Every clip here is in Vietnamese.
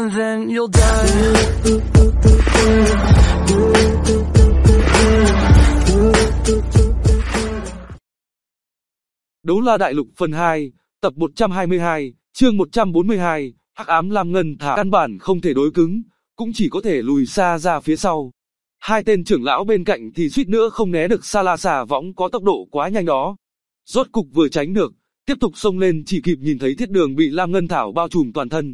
and then you'll die. Đấu La Đại Lục phần 2, tập 122, chương 142, Hắc Ám Lam Ngân Thảo căn bản không thể đối cứng, cũng chỉ có thể lùi xa ra phía sau. Hai tên trưởng lão bên cạnh thì suýt nữa không né được Sa La xà võng có tốc độ quá nhanh đó. Rốt cục vừa tránh được, tiếp tục xông lên chỉ kịp nhìn thấy Thiết Đường bị Lam Ngân Thảo bao trùm toàn thân.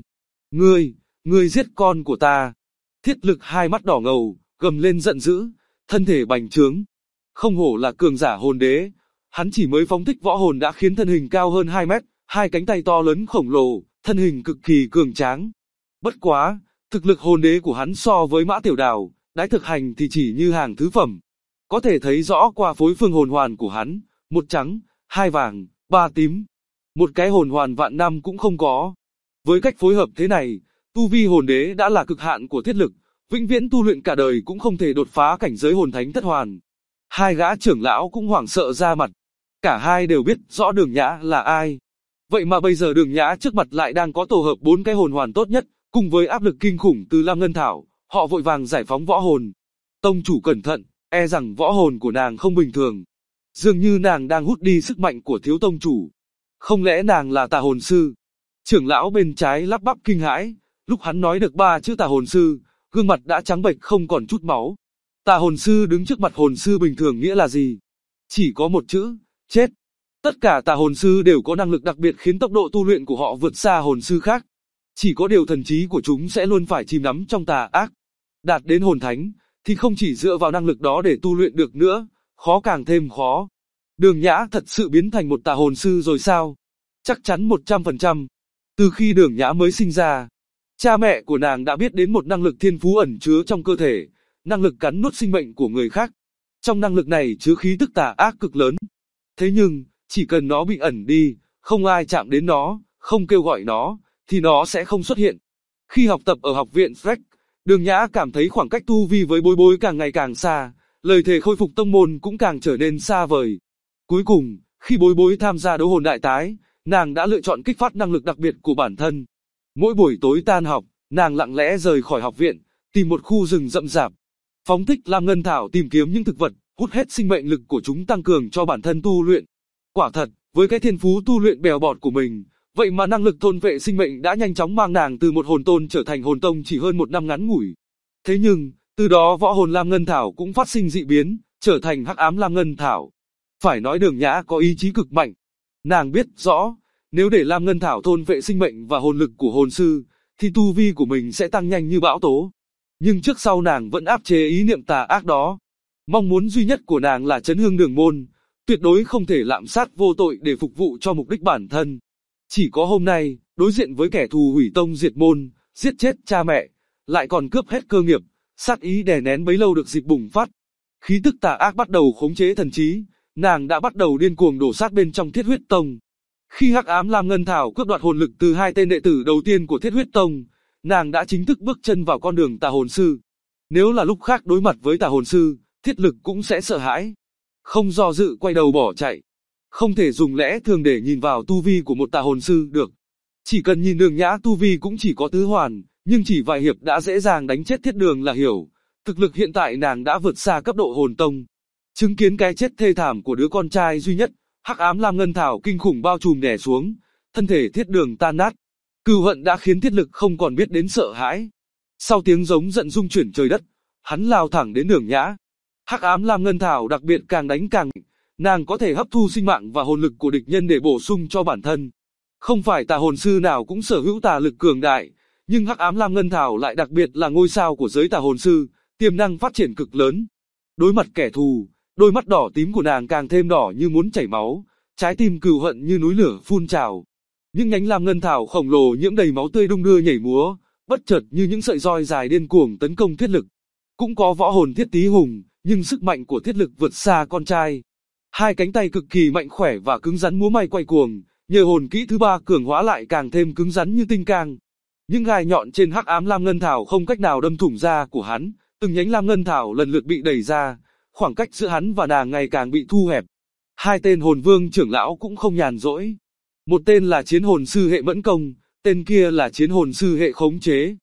Ngươi giết con của ta. Thiết Lực hai mắt đỏ ngầu, gầm lên giận dữ, thân thể bành trướng. Không hổ là cường giả hồn đế, hắn chỉ mới phóng thích võ hồn đã khiến thân hình cao hơn 2 mét, hai cánh tay to lớn khổng lồ, thân hình cực kỳ cường tráng. Bất quá, thực lực hồn đế của hắn so với Mã Tiểu Đào, Đái Thực Hành thì chỉ như hàng thứ phẩm. Có thể thấy rõ qua phối phương hồn hoàn của hắn, một trắng, hai vàng, ba tím. Một cái hồn hoàn vạn năm cũng không có. Với cách phối hợp thế này, tu vi hồn đế đã là cực hạn của Thiết Lực, vĩnh viễn tu luyện cả đời cũng không thể đột phá cảnh giới hồn thánh thất hoàn. Hai gã trưởng lão cũng hoảng sợ ra mặt. Cả hai đều biết rõ Đường Nhã là ai. Vậy mà bây giờ Đường Nhã trước mặt lại đang có tổ hợp 4 cái hồn hoàn tốt nhất, cùng với áp lực kinh khủng từ Lam Ngân Thảo, họ vội vàng giải phóng võ hồn. Tông chủ cẩn thận, e rằng võ hồn của nàng không bình thường. Dường như nàng đang hút đi sức mạnh của thiếu tông chủ. Không lẽ nàng là tà hồn sư? Trưởng lão bên trái lắp bắp kinh hãi, lúc hắn nói được 3 chữ tà hồn sư, gương mặt đã trắng bệch không còn chút máu. Tà hồn sư đứng trước mặt hồn sư bình thường nghĩa là gì? Chỉ có một chữ, chết. Tất cả tà hồn sư đều có năng lực đặc biệt khiến tốc độ tu luyện của họ vượt xa hồn sư khác. Chỉ có điều thần trí của chúng sẽ luôn phải chìm đắm trong tà ác. Đạt đến hồn thánh, thì không chỉ dựa vào năng lực đó để tu luyện được nữa, khó càng thêm khó. Đường Nhã thật sự biến thành một tà hồn sư rồi sao? Chắc chắn 100%. Từ khi Đường Nhã mới sinh ra, cha mẹ của nàng đã biết đến một năng lực thiên phú ẩn chứa trong cơ thể, năng lực cắn nuốt sinh mệnh của người khác. Trong năng lực này chứa khí tức tà ác cực lớn. Thế nhưng, chỉ cần nó bị ẩn đi, không ai chạm đến nó, không kêu gọi nó, thì nó sẽ không xuất hiện. Khi học tập ở học viện Freck, Đường Nhã cảm thấy khoảng cách tu vi với Bối Bối càng ngày càng xa, lời thề khôi phục tông môn cũng càng trở nên xa vời. Cuối cùng, khi Bối Bối tham gia đấu hồn đại tái, nàng đã lựa chọn kích phát năng lực đặc biệt của bản thân. Mỗi buổi tối tan học, nàng lặng lẽ rời khỏi học viện, tìm một khu rừng rậm rạp, phóng thích Lam Ngân Thảo tìm kiếm những thực vật, hút hết sinh mệnh lực của chúng tăng cường cho bản thân tu luyện. Quả thật, với cái thiên phú tu luyện bèo bọt của mình, vậy mà năng lực thôn vệ sinh mệnh đã nhanh chóng mang nàng từ một hồn tôn trở thành hồn tông chỉ hơn 1 năm ngắn ngủi. Thế nhưng, từ đó võ hồn Lam Ngân Thảo cũng phát sinh dị biến, trở thành Hắc Ám Lam Ngân Thảo. Phải nói Đường Nhã có ý chí cực mạnh. Nàng biết rõ, nếu để Lam Ngân Thảo thôn vệ sinh mệnh và hồn lực của hồn sư, thì tu vi của mình sẽ tăng nhanh như bão tố. Nhưng trước sau nàng vẫn áp chế ý niệm tà ác đó. Mong muốn duy nhất của nàng là chấn hưng đường môn, tuyệt đối không thể lạm sát vô tội để phục vụ cho mục đích bản thân. Chỉ có hôm nay, đối diện với kẻ thù hủy tông diệt môn, giết chết cha mẹ, lại còn cướp hết cơ nghiệp, sát ý đè nén bấy lâu được dịp bùng phát. Khí tức tà ác bắt đầu khống chế thần trí, nàng đã bắt đầu điên cuồng đổ sát bên trong Thiết Huyết Tông. Khi Hắc Ám Lam Ngân Thảo cướp đoạt hồn lực từ 2 tên đệ tử đầu tiên của Thiết Huyết Tông, nàng đã chính thức bước chân vào con đường tà hồn sư. Nếu là lúc khác đối mặt với tà hồn sư, Thiết Lực cũng sẽ sợ hãi, không do dự quay đầu bỏ chạy. Không thể dùng lẽ thường để nhìn vào tu vi của một tà hồn sư được. Chỉ cần nhìn Đường Nhã tu vi cũng chỉ có tứ hoàn, nhưng chỉ vài hiệp đã dễ dàng đánh chết Thiết Đường là hiểu. Thực lực hiện tại nàng đã vượt xa cấp độ hồn tông. Chứng kiến cái chết thê thảm của đứa con trai duy nhất, Hắc Ám Lam Ngân Thảo kinh khủng bao trùm đè xuống, thân thể Thiết Đường tan nát. Cừu hận đã khiến Thiết Lực không còn biết đến sợ hãi. Sau tiếng giống giận rung chuyển trời đất, hắn lao thẳng đến Đường Nhã. Hắc Ám Lam Ngân Thảo đặc biệt càng đánh càng mạnh, nàng có thể hấp thu sinh mạng và hồn lực của địch nhân để bổ sung cho bản thân. Không phải tà hồn sư nào cũng sở hữu tà lực cường đại, nhưng Hắc Ám Lam Ngân Thảo lại đặc biệt là ngôi sao của giới tà hồn sư, tiềm năng phát triển cực lớn. Đối mặt kẻ thù, đôi mắt đỏ tím của nàng càng thêm đỏ như muốn chảy máu, trái tim cừu hận như núi lửa phun trào. Những nhánh Lam Ngân Thảo khổng lồ nhiễm đầy máu tươi đung đưa nhảy múa, bất chợt như những sợi roi dài điên cuồng tấn công Thiết Lực. Cũng có võ hồn Thiết Tý Hùng, nhưng sức mạnh của Thiết Lực vượt xa con trai. Hai cánh tay cực kỳ mạnh khỏe và cứng rắn múa may quay cuồng, nhờ hồn kỹ thứ 3 cường hóa lại càng thêm cứng rắn như tinh cang. Những gai nhọn trên Hắc Ám Lam Ngân Thảo không cách nào đâm thủng da của hắn, từng nhánh Lam Ngân Thảo lần lượt bị đẩy ra, khoảng cách giữa hắn và nàng ngày càng bị thu hẹp. Hai tên hồn vương trưởng lão cũng không nhàn rỗi. Một tên là chiến hồn sư hệ mẫn công, tên kia là chiến hồn sư hệ khống chế.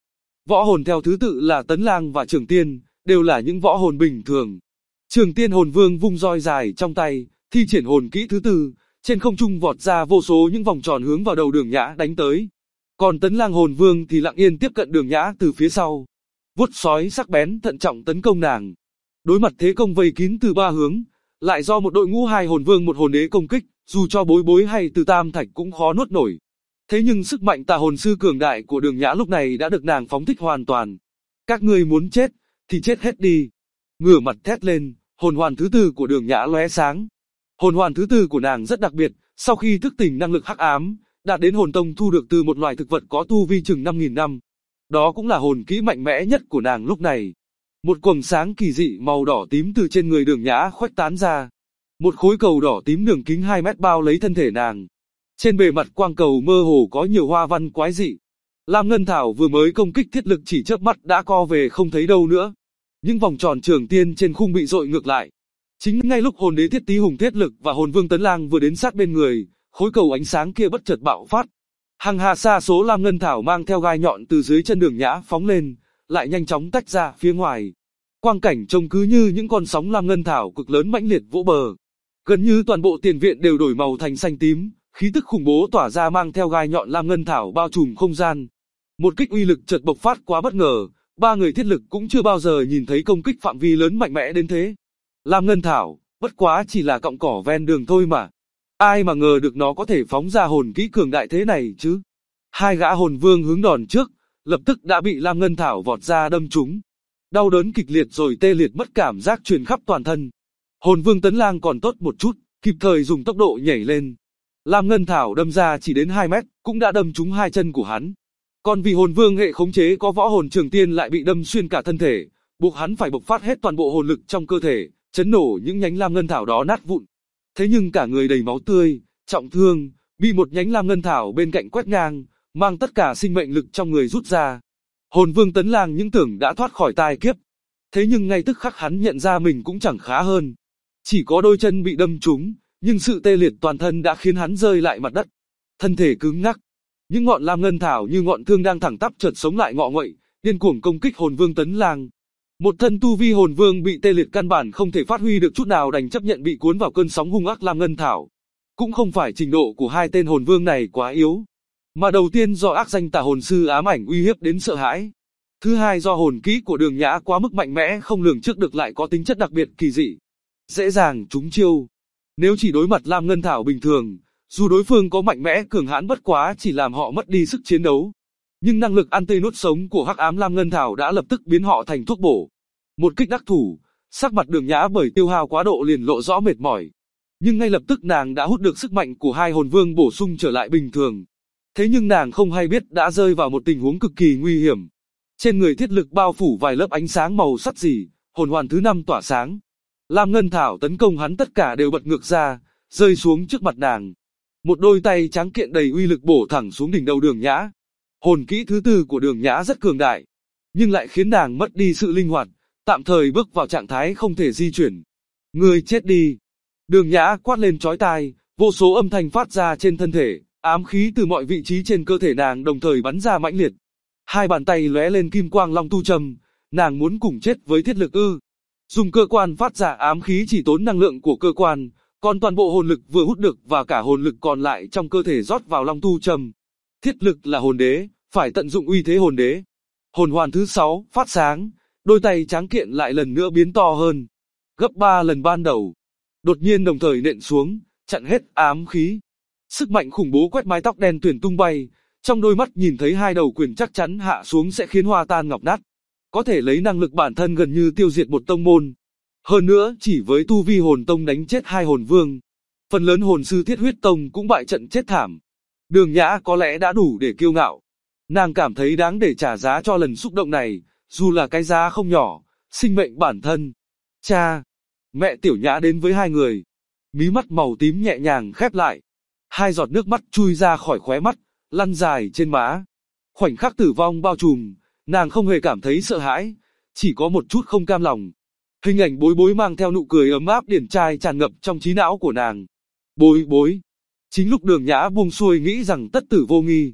Võ hồn theo thứ tự là Tấn Lang và Trường Tiên, đều là những võ hồn bình thường. Trường Tiên hồn vương vung roi dài trong tay, thi triển hồn kỹ thứ tư, trên không trung vọt ra vô số những vòng tròn hướng vào đầu Đường Nhã đánh tới. Còn Tấn Lang hồn vương thì lặng yên tiếp cận Đường Nhã từ phía sau, vuốt sói sắc bén thận trọng tấn công nàng. Đối mặt thế công vây kín từ ba hướng, lại do một đội ngũ hai hồn vương một hồn đế công kích, dù cho Bối Bối hay Từ Tam Thạch cũng khó nuốt nổi. Thế nhưng sức mạnh tà hồn sư cường đại của Đường Nhã lúc này đã được nàng phóng thích hoàn toàn. Các ngươi muốn chết, thì chết hết đi. Ngửa mặt thét lên, hồn hoàn thứ tư của Đường Nhã lóe sáng. Hồn hoàn thứ tư của nàng rất đặc biệt, sau khi thức tỉnh năng lực hắc ám, đạt đến hồn tông thu được từ một loài thực vật có tu vi chừng 5.000 năm. Đó cũng là hồn kỹ mạnh mẽ nhất của nàng lúc này. Một quầng sáng kỳ dị màu đỏ tím từ trên người Đường Nhã khuếch tán ra. Một khối cầu đỏ tím đường kính 2 mét bao lấy thân thể nàng. Trên bề mặt quang cầu mơ hồ có nhiều hoa văn quái dị. Lam Ngân Thảo vừa mới công kích thiết lực chỉ chớp mắt đã co về không thấy đâu nữa. Những vòng tròn Trường Tiên trên khung bị dội ngược lại. Chính ngay lúc hồn đế Thiết Tý Hùng thiết lực và hồn vương Tấn Lang vừa đến sát bên người, khối cầu ánh sáng kia bất chợt bạo phát. Hàng hà sa số Lam Ngân Thảo mang theo gai nhọn từ dưới chân Đường Nhã phóng lên, lại nhanh chóng tách ra phía ngoài. Quang cảnh trông cứ như những con sóng Lam Ngân Thảo cực lớn mãnh liệt vỗ bờ. Gần như toàn bộ tiền viện đều đổi màu thành xanh tím, khí tức khủng bố tỏa ra mang theo gai nhọn Lam Ngân Thảo bao trùm không gian. Một kích uy lực chợt bộc phát quá bất ngờ, ba người thiết lực cũng chưa bao giờ nhìn thấy công kích phạm vi lớn mạnh mẽ đến thế. Lam Ngân Thảo, bất quá chỉ là cọng cỏ ven đường thôi mà. Ai mà ngờ được nó có thể phóng ra hồn kỹ cường đại thế này chứ. Hai gã hồn vương hướng đòn trước, lập tức đã bị Lam Ngân Thảo vọt ra đâm trúng. Đau đớn kịch liệt rồi tê liệt mất cảm giác truyền khắp toàn thân. Hồn vương Tấn Lang còn tốt một chút, kịp thời dùng tốc độ nhảy lên. Lam Ngân Thảo đâm ra chỉ đến 2 mét, cũng đã đâm trúng hai chân của hắn. Còn vì hồn vương hệ khống chế có võ hồn Trường Tiên lại bị đâm xuyên cả thân thể, buộc hắn phải bộc phát hết toàn bộ hồn lực trong cơ thể, chấn nổ những nhánh Lam Ngân Thảo đó nát vụn. Thế nhưng cả người đầy máu tươi, trọng thương, bị một nhánh Lam Ngân Thảo bên cạnh quét ngang, mang tất cả sinh mệnh lực trong người rút ra. Hồn vương Tấn Lang những tưởng đã thoát khỏi tai kiếp. Thế nhưng ngay tức khắc hắn nhận ra mình cũng chẳng khá hơn. Chỉ có đôi chân bị đâm trúng, nhưng sự tê liệt toàn thân đã khiến hắn rơi lại mặt đất. Thân thể cứng ngắc. Những ngọn Lam Ngân Thảo như ngọn thương đang thẳng tắp chợt sống lại ngọ nguậy, điên cuồng công kích hồn vương Tấn Lang. Một thân tu vi hồn vương bị tê liệt căn bản không thể phát huy được chút nào, đành chấp nhận bị cuốn vào cơn sóng hung ác Lam Ngân Thảo. Cũng không phải trình độ của hai tên hồn vương này quá yếu, mà đầu tiên do ác danh tà hồn sư ám ảnh uy hiếp đến sợ hãi. Thứ hai do hồn kỹ của Đường Nhã quá mức mạnh mẽ không lường trước được lại có tính chất đặc biệt kỳ dị, dễ dàng trúng chiêu. Nếu chỉ đối mặt Lam Ngân Thảo bình thường, dù đối phương có mạnh mẽ cường hãn bất quá chỉ làm họ mất đi sức chiến đấu, nhưng năng lực ăn tươi nuốt sống của hắc ám Lam Ngân Thảo đã lập tức biến họ thành thuốc bổ. Một kích đắc thủ, sắc mặt Đường Nhã bởi tiêu hao quá độ liền lộ rõ mệt mỏi. Nhưng ngay lập tức nàng đã hút được sức mạnh của hai hồn vương bổ sung trở lại bình thường. Thế nhưng nàng không hay biết đã rơi vào một tình huống cực kỳ nguy hiểm. Trên người thiết lực bao phủ vài lớp ánh sáng màu sắt rỉ, hồn hoàn thứ 5 tỏa sáng. Lam Ngân Thảo tấn công hắn tất cả đều bật ngược ra, rơi xuống trước mặt nàng. Một đôi tay trắng kiện đầy uy lực bổ thẳng xuống đỉnh đầu Đường Nhã. Hồn kỹ thứ tư của Đường Nhã rất cường đại, nhưng lại khiến nàng mất đi sự linh hoạt, tạm thời bước vào trạng thái không thể di chuyển. Ngươi chết đi! Đường Nhã quát lên chói tai, vô số âm thanh phát ra trên thân thể, ám khí từ mọi vị trí trên cơ thể nàng đồng thời bắn ra mãnh liệt. Hai bàn tay lóe lên kim quang long tu châm, nàng muốn cùng chết với thiết lực ư? Dùng cơ quan phát ra ám khí chỉ tốn năng lượng của cơ quan, còn toàn bộ hồn lực vừa hút được và cả hồn lực còn lại trong cơ thể rót vào long tu châm. Thiết lực là hồn đế, phải tận dụng uy thế hồn đế. Hồn hoàn thứ 6 phát sáng, đôi tay tráng kiện lại lần nữa biến to hơn, gấp 3 lần ban đầu. Đột nhiên đồng thời nện xuống, chặn hết ám khí. Sức mạnh khủng bố quét mái tóc đen tuyền tung bay, trong đôi mắt nhìn thấy hai đầu quyền chắc chắn hạ xuống sẽ khiến hoa tan ngọc nát. Có thể lấy năng lực bản thân gần như tiêu diệt một tông môn. Hơn nữa chỉ với tu vi hồn tông đánh chết hai hồn vương, phần lớn hồn sư thiết huyết tông cũng bại trận chết thảm. Đường Nhã có lẽ đã đủ để kiêu ngạo. Nàng cảm thấy đáng để trả giá cho lần xúc động này, dù là cái giá không nhỏ, sinh mệnh bản thân. Cha! Mẹ Tiểu Nhã đến với hai người. Mí mắt màu tím nhẹ nhàng khép lại. Hai giọt nước mắt chui ra khỏi khóe mắt, lăn dài trên má. Khoảnh khắc tử vong bao trùm, nàng không hề cảm thấy sợ hãi, chỉ có một chút không cam lòng. Hình ảnh Bối Bối mang theo nụ cười ấm áp điển trai tràn ngập trong trí não của nàng. Bối Bối. Chính lúc Đường Nhã buông xuôi nghĩ rằng tất tử vô nghi,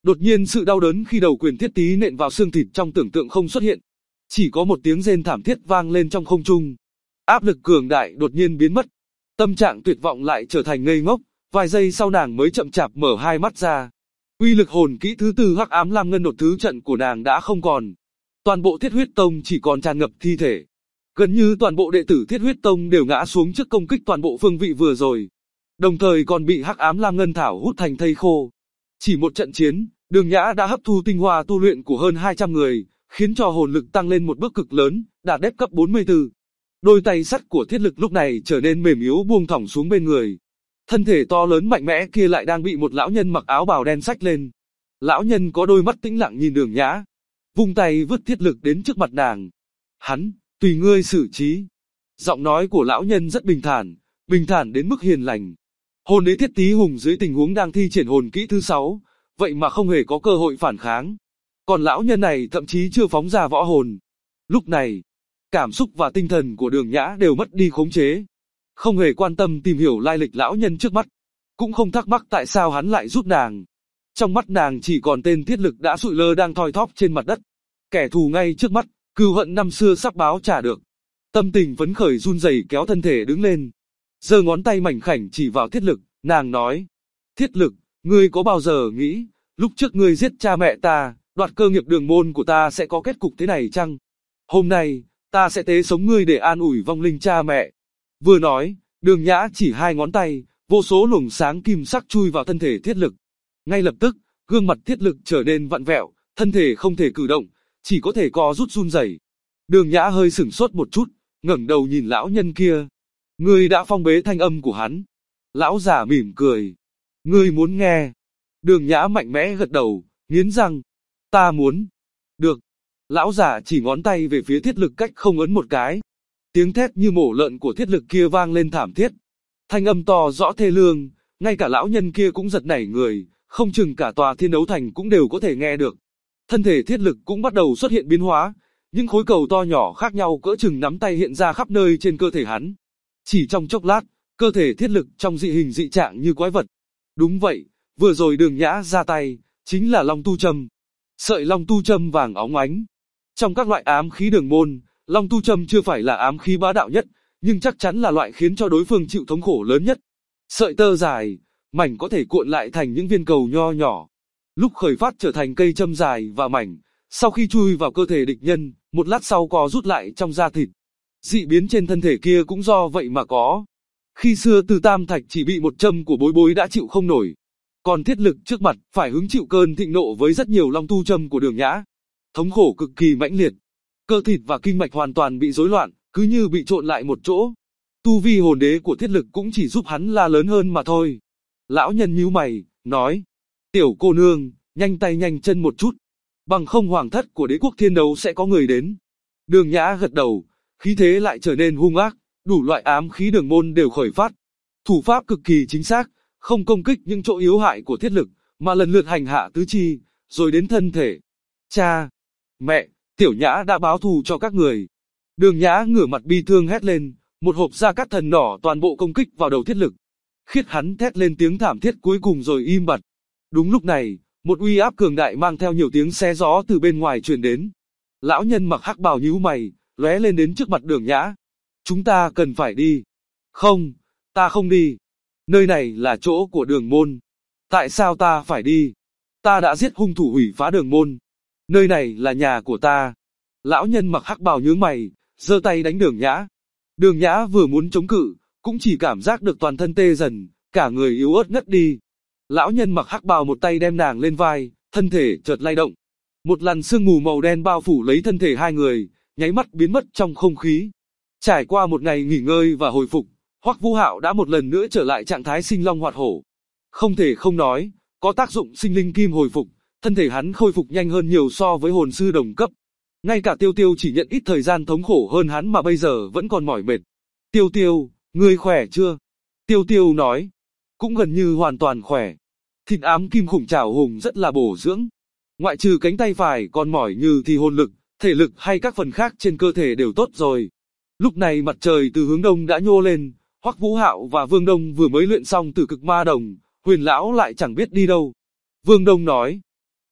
Đột nhiên sự đau đớn khi đầu quyền Thiết Tý nện vào xương thịt trong tưởng tượng không xuất hiện. Chỉ có một tiếng rên thảm thiết vang lên trong không trung. Áp lực cường đại đột nhiên biến mất. Tâm trạng tuyệt vọng lại trở thành ngây ngốc, vài giây sau nàng mới chậm chạp mở hai mắt ra. Uy lực hồn kỹ thứ tư Hắc Ám Lam Ngân đột thứ trận của nàng đã không còn. Toàn bộ Thiết Huyết Tông chỉ còn tràn ngập thi thể. Gần như toàn bộ đệ tử Thiết Huyết Tông đều ngã xuống trước công kích toàn bộ phương vị vừa rồi. Đồng thời còn bị Hắc Ám Lam Ngân thảo hút thành thây khô. Chỉ một trận chiến, Đường Nhã đã hấp thu tinh hoa tu luyện của hơn 200 người, khiến cho hồn lực tăng lên một bước cực lớn, đạt đép cấp 44. Đôi tay sắt của Thiết Lực lúc này trở nên mềm yếu buông thõng xuống bên người. Thân thể to lớn mạnh mẽ kia lại đang bị một lão nhân mặc áo bào đen xách lên. Lão nhân có đôi mắt tĩnh lặng nhìn Đường Nhã, vung tay vứt Thiết Lực đến trước mặt nàng. Hắn, tùy ngươi xử trí. Giọng nói của lão nhân rất bình thản đến mức hiền lành. Hồn đế Thiết Tý Hùng dưới tình huống đang thi triển hồn kỹ thứ 6, vậy mà không hề có cơ hội phản kháng. Còn lão nhân này thậm chí chưa phóng ra võ hồn. Lúc này, cảm xúc và tinh thần của Đường Nhã đều mất đi khống chế. Không hề quan tâm tìm hiểu lai lịch lão nhân trước mắt. Cũng không thắc mắc tại sao hắn lại giúp nàng. Trong mắt nàng chỉ còn tên Thiết Lực đã sụi lơ đang thoi thóp trên mặt đất. Kẻ thù ngay trước mắt, cừu hận năm xưa sắp báo trả được. Tâm tình phấn khởi run rẩy kéo thân thể đứng lên. Giơ ngón tay mảnh khảnh chỉ vào Thiết Lực, nàng nói. Thiết Lực, ngươi có bao giờ nghĩ, lúc trước ngươi giết cha mẹ ta, đoạt cơ nghiệp Đường môn của ta sẽ có kết cục thế này chăng? Hôm nay, ta sẽ tế sống ngươi để an ủi vong linh cha mẹ. Vừa nói, Đường Nhã chỉ hai ngón tay, vô số luồng sáng kim sắc chui vào thân thể Thiết Lực. Ngay lập tức, gương mặt Thiết Lực trở nên vặn vẹo, thân thể không thể cử động, chỉ có thể co rút run rẩy. Đường Nhã hơi sửng sốt một chút, ngẩng đầu nhìn lão nhân kia. Ngươi đã phong bế thanh âm của hắn. Lão già mỉm cười. Ngươi muốn nghe? Đường Nhã mạnh mẽ gật đầu, nghiến răng. Ta muốn. Được. Lão già chỉ ngón tay về phía Thiết Lực cách không ấn một cái. Tiếng thét như mổ lợn của Thiết Lực kia vang lên thảm thiết. Thanh âm to rõ thê lương, ngay cả lão nhân kia cũng giật nảy người, không chừng cả tòa Thiên Đấu Thành cũng đều có thể nghe được. Thân thể Thiết Lực cũng bắt đầu xuất hiện biến hóa, những khối cầu to nhỏ khác nhau cỡ chừng nắm tay hiện ra khắp nơi trên cơ thể hắn. Chỉ trong chốc lát, cơ thể Thiết Lực trong dị hình dị trạng như quái vật. Đúng vậy, vừa rồi Đường Nhã ra tay, chính là Long Tu Châm. Sợi Long Tu Châm vàng óng ánh. Trong các loại ám khí Đường môn, Long Tu Châm chưa phải là ám khí bá đạo nhất, nhưng chắc chắn là loại khiến cho đối phương chịu thống khổ lớn nhất. Sợi tơ dài, mảnh có thể cuộn lại thành những viên cầu nho nhỏ. Lúc khởi phát trở thành cây châm dài và mảnh, sau khi chui vào cơ thể địch nhân, một lát sau co rút lại trong da thịt. Dị biến trên thân thể kia cũng do vậy mà có. Khi xưa Từ Tam Thạch chỉ bị một châm của Bối Bối đã chịu không nổi. Còn Thiết Lực trước mặt phải hứng chịu cơn thịnh nộ với rất nhiều Long Tu Châm của Đường Nhã. Thống khổ cực kỳ mãnh liệt. Cơ thịt và kinh mạch hoàn toàn bị rối loạn, cứ như bị trộn lại một chỗ. Tu vi hồn đế của Thiết Lực cũng chỉ giúp hắn la lớn hơn mà thôi. Lão nhân nhíu mày, nói. Tiểu cô nương, nhanh tay nhanh chân một chút. Bằng không hoàng thất của đế quốc Thiên Đấu sẽ có người đến. Đường Nhã gật đầu, khí thế lại trở nên hung ác, đủ loại ám khí Đường môn đều khởi phát. Thủ pháp cực kỳ chính xác, không công kích những chỗ yếu hại của Thiết Lực, mà lần lượt hành hạ tứ chi, rồi đến thân thể. Cha, mẹ, Tiểu Nhã đã báo thù cho các người. Đường Nhã ngửa mặt bi thương hét lên, một hộp gia cát thần nỏ toàn bộ công kích vào đầu Thiết Lực. Khiết hắn thét lên tiếng thảm thiết cuối cùng rồi im bặt. Đúng lúc này, một uy áp cường đại mang theo nhiều tiếng xé gió từ bên ngoài truyền đến. Lão nhân mặc hắc bào nhíu mày, lóe lên đến trước mặt Đường Nhã. Chúng ta cần phải đi. Không, ta không đi. Nơi này là chỗ của Đường môn. Tại sao ta phải đi? Ta đã giết hung thủ hủy phá Đường môn. Nơi này là nhà của ta. Lão nhân mặc hắc bào nhướng mày, giơ tay đánh Đường Nhã. Đường Nhã vừa muốn chống cự, cũng chỉ cảm giác được toàn thân tê dần, cả người yếu ớt ngất đi. Lão nhân mặc hắc bào một tay đem nàng lên vai, thân thể chợt lay động. Một làn sương mù màu đen bao phủ lấy thân thể hai người, nháy mắt biến mất trong không khí. Trải qua một ngày nghỉ ngơi và hồi phục, Hoắc Vũ Hạo đã một lần nữa trở lại trạng thái sinh long hoạt hổ. Không thể không nói, có tác dụng sinh linh kim hồi phục, thân thể hắn khôi phục nhanh hơn nhiều so với hồn sư đồng cấp. Ngay cả Tiêu Tiêu chỉ nhận ít thời gian thống khổ hơn hắn mà bây giờ vẫn còn mỏi mệt. Tiêu Tiêu, ngươi khỏe chưa? Tiêu Tiêu nói, cũng gần như hoàn toàn khỏe. Thịt ám kim khủng trảo hùng rất là bổ dưỡng. Ngoại trừ cánh tay phải còn mỏi như thì hồn lực, thể lực hay các phần khác trên cơ thể đều tốt rồi. Lúc này mặt trời từ hướng đông đã nhô lên, Hoắc Vũ Hạo và Vương Đông vừa mới luyện xong Tử Cực Ma Đồng, Huyền lão lại chẳng biết đi đâu. Vương Đông nói,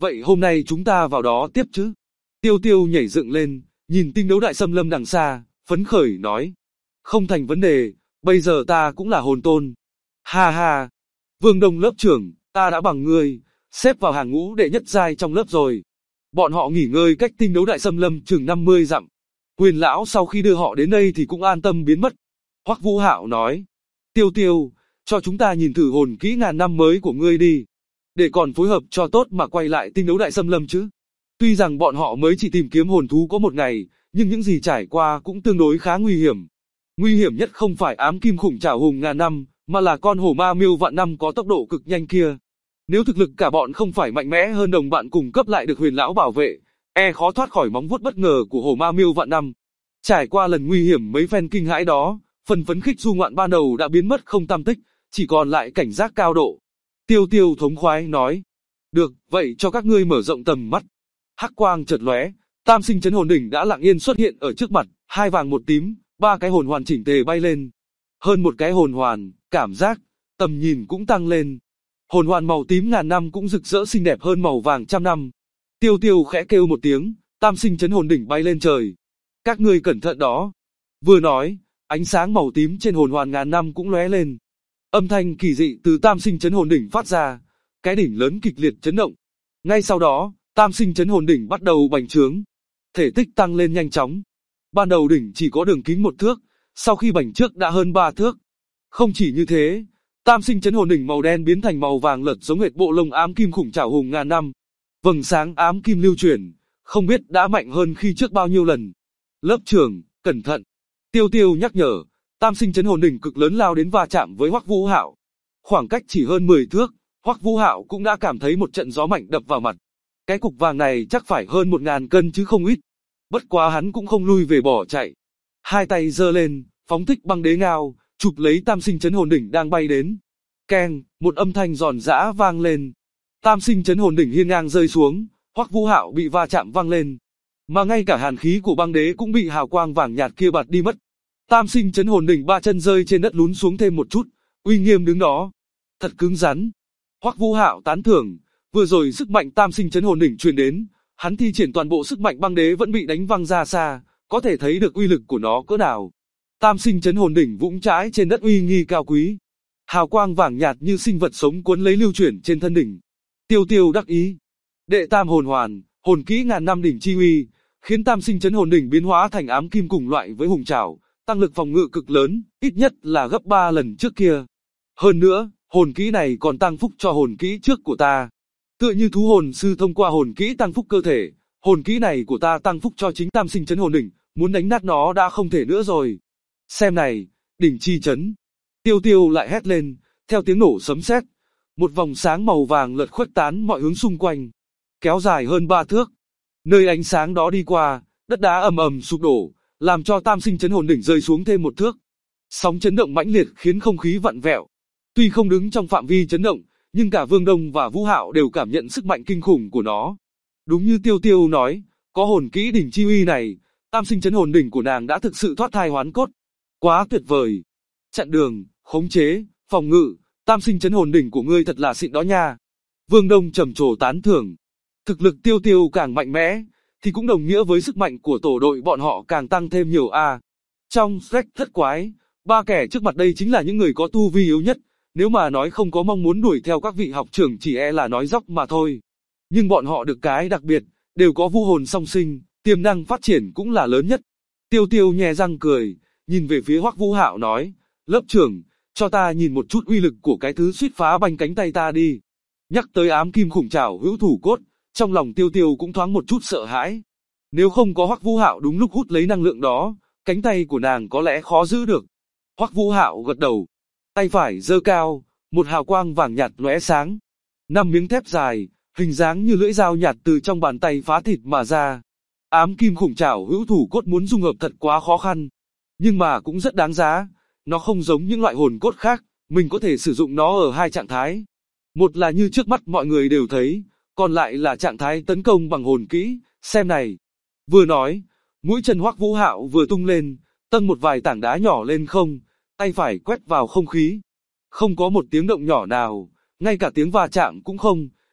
Vậy hôm nay chúng ta vào đó tiếp chứ? Tiêu Tiêu nhảy dựng lên, nhìn tinh đấu đại xâm lâm đằng xa, phấn khởi nói. Không thành vấn đề, bây giờ ta cũng là hồn tôn. Ha ha, Vương Đông lớp trưởng, ta đã bằng ngươi, xếp vào hàng ngũ đệ nhất giai trong lớp rồi. Bọn họ nghỉ ngơi cách tinh đấu đại xâm lâm chừng 50 dặm. Huyền lão sau khi đưa họ đến đây thì cũng an tâm biến mất. Hoắc Vũ Hạo nói, Tiêu Tiêu, cho chúng ta nhìn thử hồn kỹ ngàn năm mới của ngươi đi. Để còn phối hợp cho tốt mà quay lại tinh đấu đại xâm lâm chứ. Tuy rằng bọn họ mới chỉ tìm kiếm hồn thú có một ngày, nhưng những gì trải qua cũng tương đối khá nguy hiểm. Nguy hiểm nhất không phải ám kim khủng trảo hùng ngàn năm, mà là con hổ ma miêu vạn năm có tốc độ cực nhanh kia. Nếu thực lực cả bọn không phải mạnh mẽ hơn đồng bạn cùng cấp lại được huyền lão bảo vệ, khó thoát khỏi móng vuốt bất ngờ của hổ ma miêu vạn năm. Trải qua lần nguy hiểm mấy phen kinh hãi đó, phần phấn khích du ngoạn ban đầu đã biến mất không tăm tích, chỉ còn lại cảnh giác cao độ. Tiêu Tiêu thống khoái nói, được, vậy cho các ngươi mở rộng tầm mắt. Hắc quang chợt lóe, tam sinh chấn hồn đỉnh đã lặng yên xuất hiện ở trước mặt, 2 vàng 1 tím, 3 cái hồn hoàn chỉnh tề bay lên. Hơn một cái hồn hoàn, cảm giác, tầm nhìn cũng tăng lên. Hồn hoàn màu tím ngàn năm cũng rực rỡ xinh đẹp hơn màu vàng trăm năm. Tiêu Tiêu khẽ kêu một tiếng, tam sinh chấn hồn đỉnh bay lên trời. Các ngươi cẩn thận đó. Vừa nói, ánh sáng màu tím trên hồn hoàn ngàn năm cũng lóe lên. Âm thanh kỳ dị từ tam sinh chấn hồn đỉnh phát ra, cái đỉnh lớn kịch liệt chấn động. Ngay sau đó, tam sinh chấn hồn đỉnh bắt đầu bành trướng, thể tích tăng lên nhanh chóng. Ban đầu đỉnh chỉ có đường kính 1 thước, sau khi bành trước đã hơn 3 thước. Không chỉ như thế, tam sinh chấn hồn đỉnh màu đen biến thành màu vàng lật giống hệt bộ lông ám kim khủng trảo hùng ngàn năm. Vầng sáng ám kim lưu chuyển, không biết đã mạnh hơn khi trước bao nhiêu lần. Lớp trưởng, cẩn thận. Tiêu Tiêu nhắc nhở, tam sinh chấn hồn đỉnh cực lớn lao đến va chạm với Hoắc Vũ Hạo. Khoảng cách chỉ hơn 10 thước, Hoắc Vũ Hạo cũng đã cảm thấy một trận gió mạnh đập vào mặt. Cái cục vàng này chắc phải hơn 1000 cân chứ không ít. Bất quá hắn cũng không lui về bỏ chạy. Hai tay giơ lên, phóng thích băng đế ngao, chụp lấy tam sinh chấn hồn đỉnh đang bay đến. Keng, một âm thanh giòn giã vang lên. Tam sinh chấn hồn đỉnh hiên ngang rơi xuống, Hoắc Vũ Hạo bị va chạm vang lên. Mà ngay cả hàn khí của băng đế cũng bị hào quang vàng nhạt kia bạt đi mất. Tam sinh chấn hồn đỉnh 3 chân rơi trên đất lún xuống thêm một chút, uy nghiêm đứng đó. Thật cứng rắn. Hoắc Vũ Hạo tán thưởng, vừa rồi sức mạnh tam sinh chấn hồn đỉnh truyền đến, hắn thi triển toàn bộ sức mạnh băng đế vẫn bị đánh văng ra xa, có thể thấy được uy lực của nó cỡ nào. Tam sinh chấn hồn đỉnh vững chãi trên đất uy nghi cao quý. Hào quang vàng nhạt như sinh vật sống cuốn lấy lưu chuyển trên thân đỉnh. Tiêu Tiêu đắc ý. Đệ tam hồn hoàn, hồn kỹ ngàn năm đỉnh chi uy, khiến tam sinh chấn hồn đỉnh biến hóa thành ám kim cùng loại với hùng trảo, tăng lực phòng ngự cực lớn, ít nhất là gấp 3 lần trước kia. Hơn nữa, hồn kỹ này còn tăng phúc cho hồn kỹ trước của ta. Tựa như thú hồn sư thông qua hồn kỹ tăng phúc cơ thể, hồn kỹ này của ta tăng phúc cho chính tam sinh chấn hồn đỉnh, muốn đánh nát nó đã không thể nữa rồi. Xem này, đỉnh chi chấn. Tiêu Tiêu lại hét lên, theo tiếng nổ sấm sét, một vòng sáng màu vàng lật khuếch tán mọi hướng xung quanh, kéo dài hơn 3 thước. Nơi ánh sáng đó đi qua, đất đá ầm ầm sụp đổ, làm cho tam sinh chấn hồn đỉnh rơi xuống thêm 1 thước. Sóng chấn động mãnh liệt khiến không khí vặn vẹo. Tuy không đứng trong phạm vi chấn động, nhưng cả Vương Đông và Vũ Hạo đều cảm nhận sức mạnh kinh khủng của nó. Đúng như Tiêu Tiêu nói, có hồn kỹ đỉnh chi uy này, tam sinh chấn hồn đỉnh của nàng đã thực sự thoát thai hoán cốt. Quá tuyệt vời. Chặn đường, khống chế, phòng ngự, tam sinh chấn hồn đỉnh của ngươi thật là xịn đó nha. Vương Đông trầm trồ tán thưởng. Thực lực Tiêu Tiêu càng mạnh mẽ, thì cũng đồng nghĩa với sức mạnh của tổ đội bọn họ càng tăng thêm nhiều a. Trong Shrek thất quái, 3 kẻ trước mặt đây chính là những người có tu vi yếu nhất. Nếu mà nói không có mong muốn đuổi theo các vị học trưởng chỉ là nói dóc mà thôi. Nhưng bọn họ được cái đặc biệt, đều có vu hồn song sinh, tiềm năng phát triển cũng là lớn nhất. Tiêu Tiêu nhè răng cười, nhìn về phía Hoắc Vũ Hạo nói, lớp trưởng, cho ta nhìn một chút uy lực của cái thứ suýt phá banh cánh tay ta đi. Nhắc tới ám kim khủng trảo hữu thủ cốt, trong lòng Tiêu Tiêu cũng thoáng một chút sợ hãi. Nếu không có Hoắc Vũ Hạo đúng lúc hút lấy năng lượng đó, cánh tay của nàng có lẽ khó giữ được. Hoắc Vũ Hạo gật đầu. Tay phải giơ cao, một hào quang vàng nhạt lóe sáng. 5 miếng thép dài, hình dáng như lưỡi dao nhạt từ trong bàn tay phá thịt mà ra. Ám kim khủng trảo hữu thủ cốt muốn dung hợp thật quá khó khăn. Nhưng mà cũng rất đáng giá. Nó không giống những loại hồn cốt khác, mình có thể sử dụng nó ở 2 trạng thái. Một là như trước mắt mọi người đều thấy, còn lại là trạng thái tấn công bằng hồn kỹ, xem này. Vừa nói, mũi chân Hoắc Vũ Hạo vừa tung lên, tâng một vài tảng đá nhỏ lên không, tay phải quét vào không khí. Không có một tiếng động nhỏ nào, ngay cả tiếng va chạm cũng không,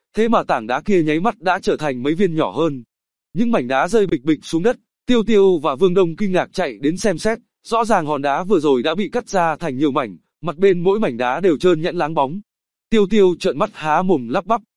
thế mà tảng đá kia nháy mắt đã trở thành mấy viên nhỏ hơn. Những mảnh đá rơi bịch bịch xuống đất, Tiêu Tiêu và Vương Đông kinh ngạc chạy đến xem xét, rõ ràng hòn đá vừa rồi đã bị cắt ra thành nhiều mảnh, mặt bên mỗi mảnh đá đều trơn nhẵn láng bóng. Tiêu Tiêu trợn mắt há mồm lắp bắp.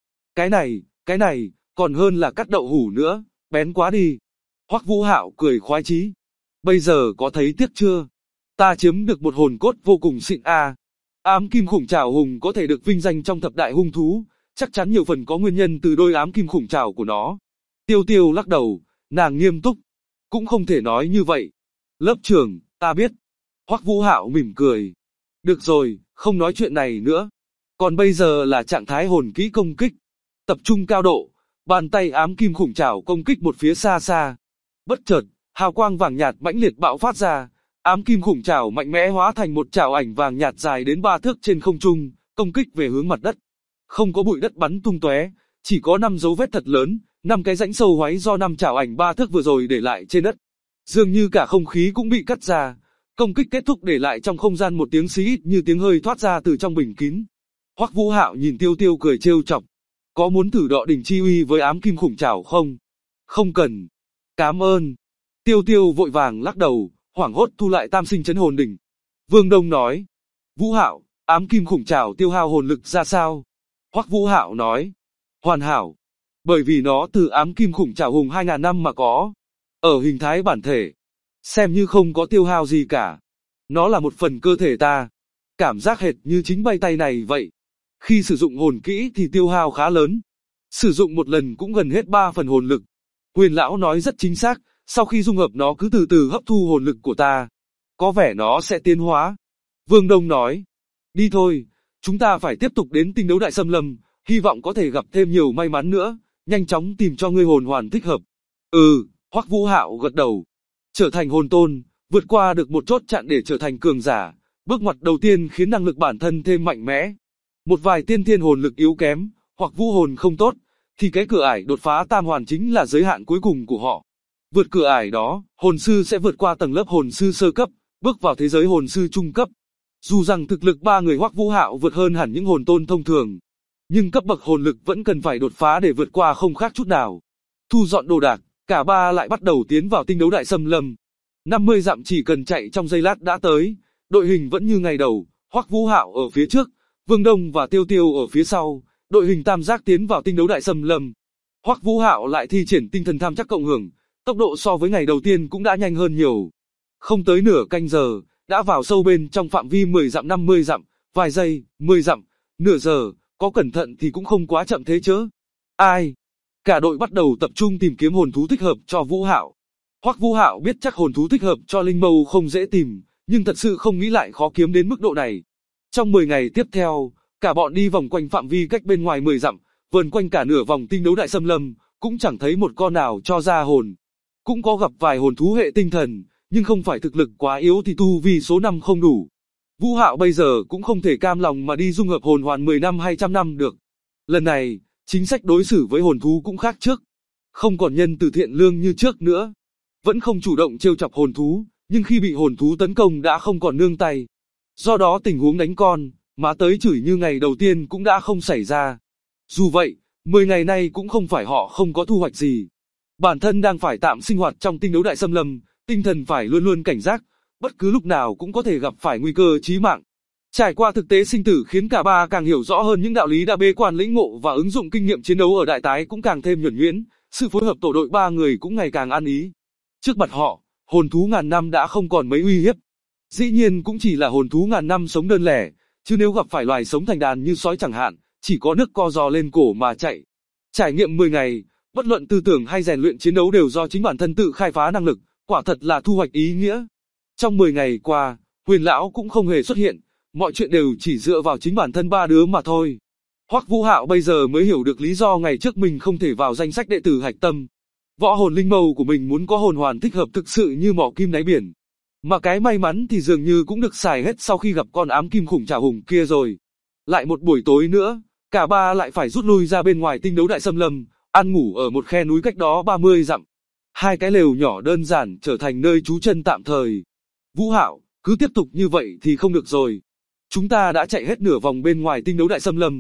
Cái này, còn hơn là cắt đậu hủ nữa, bén quá đi. Hoắc Vũ Hạo cười khoái chí. Bây giờ có thấy tiếc chưa? Ta chiếm được một hồn cốt vô cùng xịn a. Ám kim khủng trảo hùng có thể được vinh danh trong thập đại hung thú, chắc chắn nhiều phần có nguyên nhân từ đôi ám kim khủng trảo của nó. Tiêu Tiêu lắc đầu, nàng nghiêm túc. Cũng không thể nói như vậy. Lớp trưởng, ta biết. Hoắc Vũ Hạo mỉm cười. Được rồi, không nói chuyện này nữa. Còn bây giờ là trạng thái hồn kỹ công kích. Tập trung cao độ, bàn tay ám kim khủng trảo công kích một phía xa xa. Bất chợt, hào quang vàng nhạt mãnh liệt bạo phát ra. Ám kim khủng trảo mạnh mẽ hóa thành một trảo ảnh vàng nhạt dài đến 3 thước trên không trung, công kích về hướng mặt đất. Không có bụi đất bắn tung tóe, chỉ có 5 dấu vết thật lớn, 5 cái rãnh sâu hoáy do 5 trảo ảnh 3 thước vừa rồi để lại trên đất. Dường như cả không khí cũng bị cắt ra. Công kích kết thúc để lại trong không gian một tiếng xí ít như tiếng hơi thoát ra từ trong bình kín. Hoắc Vũ Hạo nhìn Tiêu Tiêu cười trêu chọc. Có muốn thử đọ đỉnh chi uy với ám kim khủng trảo không? Không cần. Cảm ơn. Tiêu Tiêu vội vàng lắc đầu, hoảng hốt thu lại tam sinh chấn hồn đỉnh. Vương Đông nói. Vũ Hạo, ám kim khủng trảo tiêu hao hồn lực ra sao? Hoắc Vũ Hạo nói. Hoàn hảo. Bởi vì nó từ ám kim khủng trảo hùng 2000 năm mà có. Ở hình thái bản thể. Xem như không có tiêu hao gì cả. Nó là một phần cơ thể ta. Cảm giác hệt như chính bay tay này vậy. Khi sử dụng hồn kỹ thì tiêu hao khá lớn. Sử dụng một lần cũng gần hết 3 phần hồn lực. Huyền lão nói rất chính xác, sau khi dung hợp nó cứ từ từ hấp thu hồn lực của ta. Có vẻ nó sẽ tiến hóa. Vương Đông nói. Đi thôi, chúng ta phải tiếp tục đến tinh đấu đại xâm lâm, hy vọng có thể gặp thêm nhiều may mắn nữa, nhanh chóng tìm cho ngươi hồn hoàn thích hợp. Hoắc Vũ Hạo gật đầu. Trở thành hồn tôn, vượt qua được một chốt chặn để trở thành cường giả, bước ngoặt đầu tiên khiến năng lực bản thân thêm mạnh mẽ. Một vài tiên thiên hồn lực yếu kém, hoặc vũ hồn không tốt, thì cái cửa ải đột phá tam hoàn chính là giới hạn cuối cùng của họ. Vượt cửa ải đó, hồn sư sẽ vượt qua tầng lớp hồn sư sơ cấp, bước vào thế giới hồn sư trung cấp. Dù rằng thực lực ba người Hoắc Vũ Hạo vượt hơn hẳn những hồn tôn thông thường, nhưng cấp bậc hồn lực vẫn cần phải đột phá để vượt qua không khác chút nào. Thu dọn đồ đạc, cả ba lại bắt đầu tiến vào tinh đấu đại xâm lâm. 50 dặm chỉ cần chạy trong giây lát đã tới, đội hình vẫn như ngày đầu, Hoắc Vũ Hạo ở phía trước, Vương Đông và Tiêu Tiêu ở phía sau, đội hình tam giác tiến vào tinh đấu đại xâm lâm. Hoắc Vũ Hạo lại thi triển tinh thần tham chắc cộng hưởng, tốc độ so với ngày đầu tiên cũng đã nhanh hơn nhiều. Không tới nửa canh giờ, đã vào sâu bên trong phạm vi 10 dặm 50 dặm, vài giây, 10 dặm, nửa giờ, có cẩn thận thì cũng không quá chậm thế chứ. Ai? Cả đội bắt đầu tập trung tìm kiếm hồn thú thích hợp cho Vũ Hạo. Hoắc Vũ Hạo biết chắc hồn thú thích hợp cho Linh Mâu không dễ tìm, nhưng thật sự không nghĩ lại khó kiếm đến mức độ này. Trong 10 ngày tiếp theo, cả bọn đi vòng quanh phạm vi cách bên ngoài 10 dặm, vờn quanh cả nửa vòng tinh đấu đại xâm lâm, cũng chẳng thấy một con nào cho ra hồn. Cũng có gặp vài hồn thú hệ tinh thần, nhưng không phải thực lực quá yếu thì tu vi số 5 không đủ. Vũ Hạo bây giờ cũng không thể cam lòng mà đi dung hợp hồn hoàn 10 năm hay trăm năm được. Lần này, chính sách đối xử với hồn thú cũng khác trước. Không còn nhân từ thiện lương như trước nữa. Vẫn không chủ động trêu chọc hồn thú, nhưng khi bị hồn thú tấn công đã không còn nương tay. Do đó tình huống đánh con, má tới chửi như ngày đầu tiên cũng đã không xảy ra. Dù vậy, 10 ngày nay cũng không phải họ không có thu hoạch gì. Bản thân đang phải tạm sinh hoạt trong tinh đấu đại xâm lâm, tinh thần phải luôn luôn cảnh giác, bất cứ lúc nào cũng có thể gặp phải nguy cơ chí mạng. Trải qua thực tế sinh tử khiến cả ba càng hiểu rõ hơn những đạo lý đã bế quan lĩnh ngộ và ứng dụng kinh nghiệm chiến đấu ở đại tái cũng càng thêm nhuần nhuyễn, sự phối hợp tổ đội ba người cũng ngày càng ăn ý. Trước mặt họ, hồn thú ngàn năm đã không còn mấy uy hiếp. Dĩ nhiên cũng chỉ là hồn thú ngàn năm sống đơn lẻ, chứ nếu gặp phải loài sống thành đàn như sói chẳng hạn, chỉ có nước co giò lên cổ mà chạy. Trải nghiệm 10 ngày, bất luận tư tưởng hay rèn luyện chiến đấu đều do chính bản thân tự khai phá năng lực, quả thật là thu hoạch ý nghĩa. Trong 10 ngày qua, Huyền lão cũng không hề xuất hiện, mọi chuyện đều chỉ dựa vào chính bản thân ba đứa mà thôi. Hoắc Vũ Hạo bây giờ mới hiểu được lý do ngày trước mình không thể vào danh sách đệ tử hạch tâm. Võ hồn linh mâu của mình muốn có hồn hoàn thích hợp thực sự như mỏ kim đáy biển. Mà cái may mắn thì dường như cũng được xài hết sau khi gặp con ám kim khủng trảo hùng kia rồi. Lại một buổi tối nữa, cả ba lại phải rút lui ra bên ngoài tinh đấu đại xâm lâm, ăn ngủ ở một khe núi cách đó 30 dặm. Hai cái lều nhỏ đơn giản trở thành nơi trú chân tạm thời. Vũ Hạo, cứ tiếp tục như vậy thì không được rồi. Chúng ta đã chạy hết nửa vòng bên ngoài tinh đấu đại xâm lâm.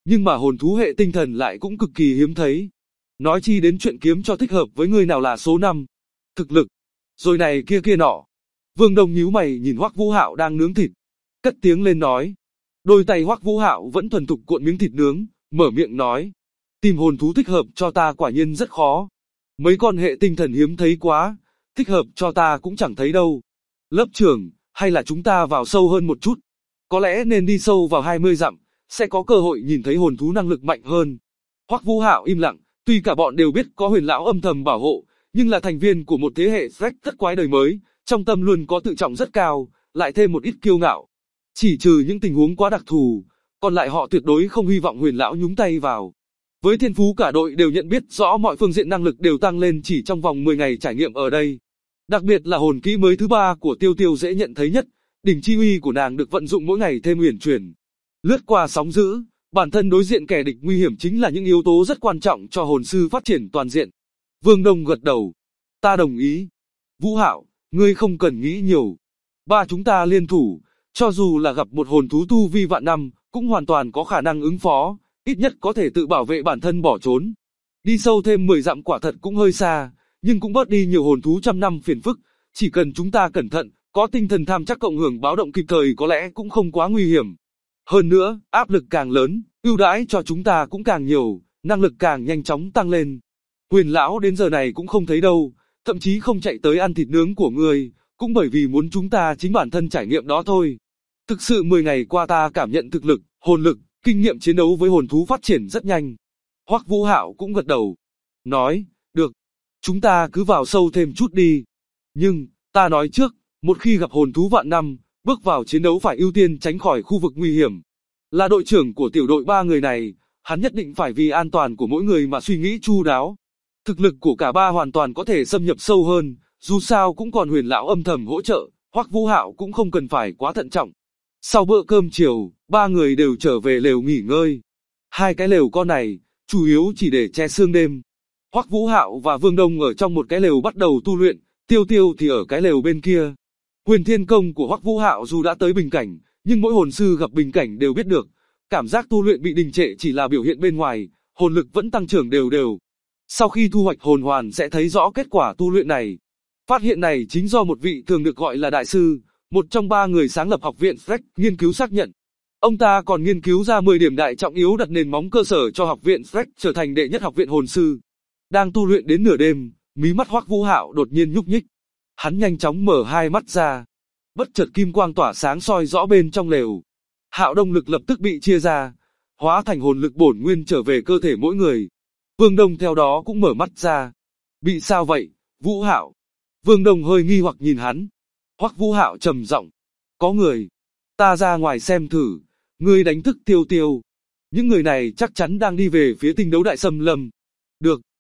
nhưng mà hồn thú hệ tinh thần lại cũng cực kỳ hiếm thấy. Nói chi đến chuyện kiếm cho thích hợp với người nào là số 5. Thực lực, rồi này kia kia nọ. Vương Đông nhíu mày nhìn Hoắc Vũ Hạo đang nướng thịt, cất tiếng lên nói. Đôi tay Hoắc Vũ Hạo vẫn thuần thục cuộn miếng thịt nướng, mở miệng nói. Tìm hồn thú thích hợp cho ta quả nhiên rất khó. Mấy con hệ tinh thần hiếm thấy quá, thích hợp cho ta cũng chẳng thấy đâu. Lớp trưởng, hay là chúng ta vào sâu hơn một chút. Có lẽ nên đi sâu vào 20 dặm, sẽ có cơ hội nhìn thấy hồn thú năng lực mạnh hơn. Hoắc Vũ Hạo im lặng, tuy cả bọn đều biết có Huyền lão âm thầm bảo hộ, nhưng là thành viên của một thế hệ Shrek thất quái đời mới, trong tâm luôn có tự trọng rất cao, lại thêm một ít kiêu ngạo. Chỉ trừ những tình huống quá đặc thù, còn lại họ tuyệt đối không hy vọng Huyền lão nhúng tay vào. Với thiên phú cả đội đều nhận biết rõ mọi phương diện năng lực đều tăng lên chỉ trong vòng 10 ngày trải nghiệm ở đây. Đặc biệt là hồn kỹ mới thứ 3 của Tiêu Tiêu dễ nhận thấy nhất, đỉnh chi uy của nàng được vận dụng mỗi ngày thêm uyển chuyển. Lướt qua sóng dữ, bản thân đối diện kẻ địch nguy hiểm chính là những yếu tố rất quan trọng cho hồn sư phát triển toàn diện. Vương Đông gật đầu. Ta đồng ý. Vũ Hạo, ngươi không cần nghĩ nhiều. Ba chúng ta liên thủ, cho dù là gặp một hồn thú tu vi vạn năm, cũng hoàn toàn có khả năng ứng phó, ít nhất có thể tự bảo vệ bản thân bỏ trốn. Đi sâu thêm 10 dặm quả thật cũng hơi xa, nhưng cũng bớt đi nhiều hồn thú trăm năm phiền phức, chỉ cần chúng ta cẩn thận, có tinh thần tham chắc cộng hưởng báo động kịp thời có lẽ cũng không quá nguy hiểm. Hơn nữa, áp lực càng lớn, ưu đãi cho chúng ta cũng càng nhiều, năng lực càng nhanh chóng tăng lên. Huyền lão đến giờ này cũng không thấy đâu, thậm chí không chạy tới ăn thịt nướng của ngươi, cũng bởi vì muốn chúng ta chính bản thân trải nghiệm đó thôi. Thực sự 10 ngày qua ta cảm nhận thực lực, hồn lực, kinh nghiệm chiến đấu với hồn thú phát triển rất nhanh. Hoắc Vũ Hạo cũng gật đầu, nói, được, chúng ta cứ vào sâu thêm chút đi. Nhưng, ta nói trước, một khi gặp hồn thú vạn năm, bước vào chiến đấu phải ưu tiên tránh khỏi khu vực nguy hiểm. Là đội trưởng của tiểu đội 3 người này, hắn nhất định phải vì an toàn của mỗi người mà suy nghĩ chu đáo. Thực lực của cả ba hoàn toàn có thể xâm nhập sâu hơn, dù sao cũng còn Huyền lão âm thầm hỗ trợ, Hoắc Vũ Hạo cũng không cần phải quá thận trọng. Sau bữa cơm chiều, ba người đều trở về lều nghỉ ngơi. Hai cái lều con này, chủ yếu chỉ để che sương đêm. Hoắc Vũ Hạo và Vương Đông ở trong một cái lều bắt đầu tu luyện, Tiêu Tiêu thì ở cái lều bên kia. Huyền Thiên Công của Hoắc Vũ Hạo dù đã tới bình cảnh, nhưng mỗi hồn sư gặp bình cảnh đều biết được, cảm giác tu luyện bị đình trệ chỉ là biểu hiện bên ngoài, hồn lực vẫn tăng trưởng đều đều. Sau khi thu hoạch hồn hoàn sẽ thấy rõ kết quả tu luyện này. Phát hiện này chính do một vị thường được gọi là đại sư, một trong 3 người sáng lập học viện Shrek nghiên cứu xác nhận. Ông ta còn nghiên cứu ra 10 điểm đại trọng yếu đặt nền móng cơ sở cho học viện Shrek trở thành đệ nhất học viện hồn sư. Đang tu luyện đến nửa đêm, mí mắt Hoắc Vũ Hạo đột nhiên nhúc nhích. Hắn nhanh chóng mở hai mắt ra. Bất chợt kim quang tỏa sáng soi rõ bên trong lều. Hạo Đông lực lập tức bị chia ra, hóa thành hồn lực bổn nguyên trở về cơ thể mỗi người. Vương Đông theo đó cũng mở mắt ra. Bị sao vậy, Vũ Hạo? Vương Đông hơi nghi hoặc nhìn hắn. Hoắc Vũ Hạo trầm giọng, có người. Ta ra ngoài xem thử, ngươi đánh thức Tiêu Tiêu. Những người này chắc chắn đang đi về phía tinh đấu đại xâm lâm. Được,